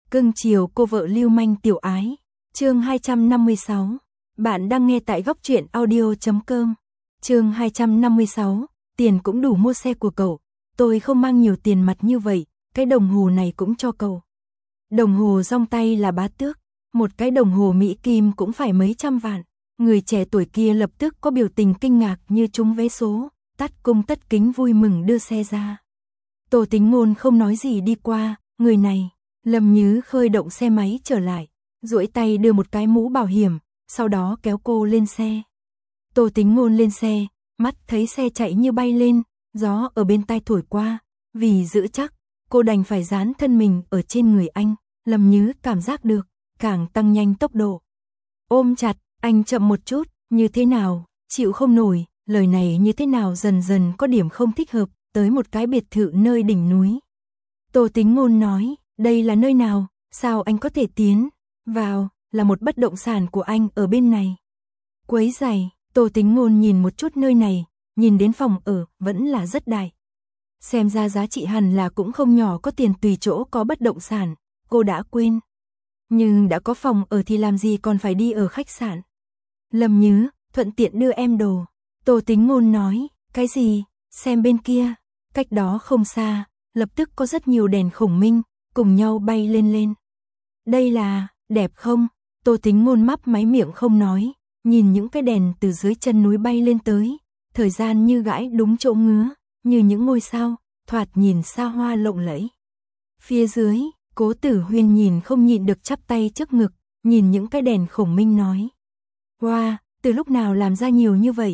Cưng chiều cô vợ lưu manh tiểu ái. Chương 256. Bạn đang nghe tại góc truyện audio.com. Chương 256. Tiền cũng đủ mua xe của cậu. Tôi không mang nhiều tiền mặt như vậy, cái đồng hồ này cũng cho cậu. Đồng hồ dong tay là bá tước, một cái đồng hồ Mỹ Kim cũng phải mấy trăm vạn. Người trẻ tuổi kia lập tức có biểu tình kinh ngạc như trúng vé số, tắt cung tất kính vui mừng đưa xe ra. Tô Tính Ngôn không nói gì đi qua, người này. Lâm Nhứ khơi động xe máy trở lại, duỗi tay đưa một cái mũ bảo hiểm, sau đó kéo cô lên xe. Tô Tính Ngôn lên xe, mắt thấy xe chạy như bay lên, gió ở bên tai thổi qua, vì giữ chắc, cô đành phải dán thân mình ở trên người anh. Lâm Nhứ cảm giác được, càng tăng nhanh tốc độ. Ôm chặt, anh chậm một chút, như thế nào, chịu không nổi, lời này như thế nào dần dần có điểm không thích hợp, tới một cái biệt thự nơi đỉnh núi. Tô Tính Ngôn nói, đây là nơi nào, sao anh có thể tiến vào, là một bất động sản của anh ở bên này. Quấy giày, Tô Tính Ngôn nhìn một chút nơi này, nhìn đến phòng ở, vẫn là rất đại. Xem ra giá trị hẳn là cũng không nhỏ, có tiền tùy chỗ có bất động sản, cô đã quên. Nhưng đã có phòng ở thì làm gì còn phải đi ở khách sạn. Lâm Nhứ, thuận tiện đưa em đồ. Tô Tính Ngôn nói, cái gì, xem bên kia, cách đó không xa, lập tức có rất nhiều đèn khổng minh, cùng nhau bay lên lên. Đây là, đẹp không? Tô Tính Ngôn mấp máy miệng không nói, nhìn những cái đèn từ dưới chân núi bay lên tới, thời gian như gãi đúng chỗ ngứa, như những ngôi sao, thoạt nhìn xa hoa lộng lẫy. Phía dưới, Cố Tử Huyên nhìn không nhịn được chắp tay trước ngực, nhìn những cái đèn khổng minh nói. Wow, từ lúc nào làm ra nhiều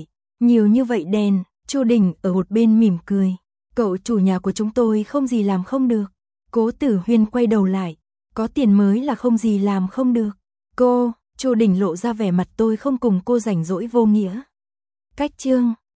như vậy đèn. Chu Đình ở một bên mỉm cười. Cậu chủ nhà của chúng tôi không gì làm không được. Cố Tử Huyên quay đầu lại, có tiền mới là không gì làm không được. Cô, Chu Đình lộ ra vẻ mặt tôi không cùng cô rảnh rỗi vô nghĩa. Cách chương